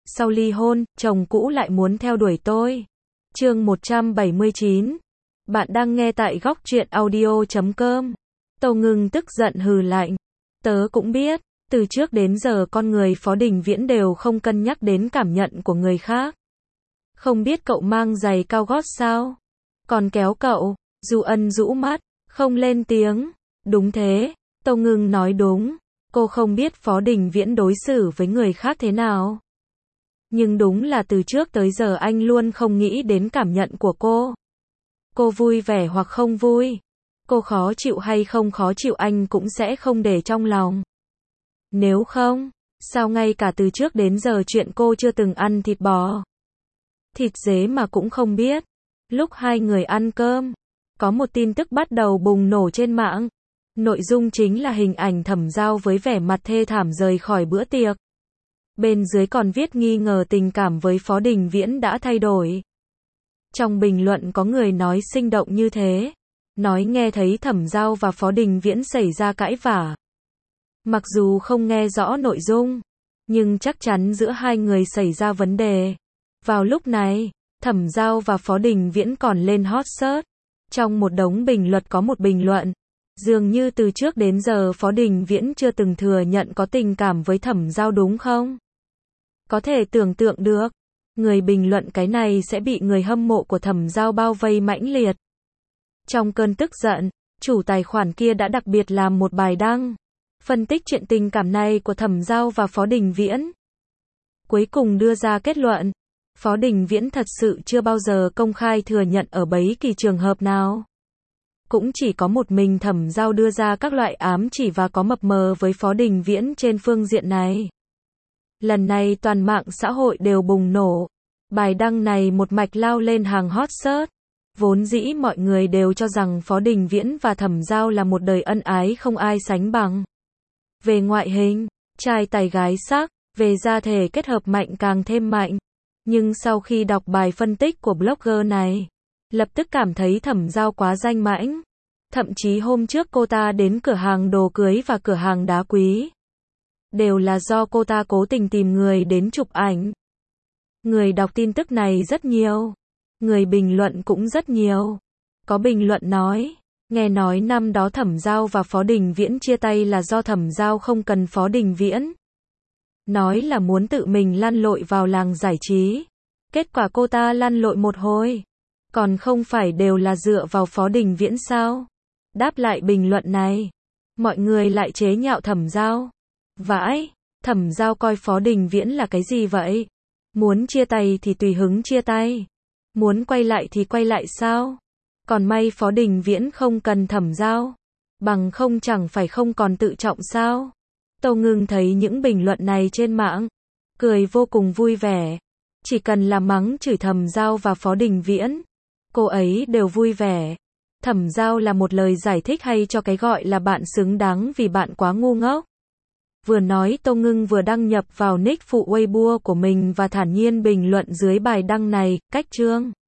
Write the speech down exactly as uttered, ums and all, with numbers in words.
sau ly hôn, chồng cũ lại muốn theo đuổi tôi. Chương một trăm bảy mươi chín. Bạn đang nghe tại góc truyện audio chấm com. Tâu Ngưng tức giận hừ lạnh. Tớ cũng biết, từ trước đến giờ con người Phó Đình Viễn đều không cân nhắc đến cảm nhận của người khác. Không biết cậu mang giày cao gót sao? Còn kéo cậu. Du Ân rũ mắt, không lên tiếng. Đúng thế, Tâu Ngưng nói đúng. Cô không biết Phó Đình Viễn đối xử với người khác thế nào. Nhưng đúng là từ trước tới giờ anh luôn không nghĩ đến cảm nhận của cô. Cô vui vẻ hoặc không vui, cô khó chịu hay không khó chịu anh cũng sẽ không để trong lòng. Nếu không, sao ngay cả từ trước đến giờ chuyện cô chưa từng ăn thịt bò, thịt dế mà cũng không biết. Lúc hai người ăn cơm, có một tin tức bắt đầu bùng nổ trên mạng. Nội dung chính là hình ảnh Thẩm Giao với vẻ mặt thê thảm rời khỏi bữa tiệc. Bên dưới còn viết nghi ngờ tình cảm với Phó Đình Viễn đã thay đổi. Trong bình luận có người nói sinh động như thế, nói nghe thấy Thẩm Giao và Phó Đình Viễn xảy ra cãi vã. Mặc dù không nghe rõ nội dung, nhưng chắc chắn giữa hai người xảy ra vấn đề. Vào lúc này, Thẩm Giao và Phó Đình Viễn còn lên hot search. Trong một đống bình luận có một bình luận, dường như từ trước đến giờ Phó Đình Viễn chưa từng thừa nhận có tình cảm với Thẩm Giao đúng không? Có thể tưởng tượng được, người bình luận cái này sẽ bị người hâm mộ của Thẩm Giao bao vây mãnh liệt. Trong cơn tức giận, chủ tài khoản kia đã đặc biệt làm một bài đăng, phân tích chuyện tình cảm này của Thẩm Giao và Phó Đình Viễn. Cuối cùng đưa ra kết luận, Phó Đình Viễn thật sự chưa bao giờ công khai thừa nhận ở bất kỳ trường hợp nào. Cũng chỉ có một mình Thẩm Giao đưa ra các loại ám chỉ và có mập mờ với Phó Đình Viễn trên phương diện này. Lần này toàn mạng xã hội đều bùng nổ. Bài đăng này một mạch lao lên hàng hot search. Vốn dĩ mọi người đều cho rằng Phó Đình Viễn và Thẩm Giao là một đời ân ái không ai sánh bằng. Về ngoại hình, trai tài gái sắc, về gia thể kết hợp mạnh càng thêm mạnh. Nhưng sau khi đọc bài phân tích của blogger này, lập tức cảm thấy Thẩm Giao quá danh mãnh. Thậm chí hôm trước cô ta đến cửa hàng đồ cưới và cửa hàng đá quý, đều là do cô ta cố tình tìm người đến chụp ảnh. Người đọc tin tức này rất nhiều, người bình luận cũng rất nhiều. Có bình luận nói, nghe nói năm đó Thẩm Giao và Phó Đình Viễn chia tay là do Thẩm Giao không cần Phó Đình Viễn. Nói là muốn tự mình lăn lội vào làng giải trí. Kết quả cô ta lăn lội một hồi, còn không phải đều là dựa vào Phó Đình Viễn sao? Đáp lại bình luận này, mọi người lại chế nhạo Thẩm Giao. Vãi, Thẩm Giao coi Phó Đình Viễn là cái gì vậy? Muốn chia tay thì tùy hứng chia tay, muốn quay lại thì quay lại sao? Còn may Phó Đình Viễn không cần Thẩm Giao, bằng không chẳng phải không còn tự trọng sao? Tâu Ngưng thấy những bình luận này trên mạng, cười vô cùng vui vẻ. Chỉ cần là mắng chửi Thẩm Giao và Phó Đình Viễn, cô ấy đều vui vẻ. Thẩm Giao là một lời giải thích hay cho cái gọi là bạn xứng đáng vì bạn quá ngu ngốc. Vừa nói Tâu Ngưng vừa đăng nhập vào nick phụ Weibo của mình và thản nhiên bình luận dưới bài đăng này, cách chương.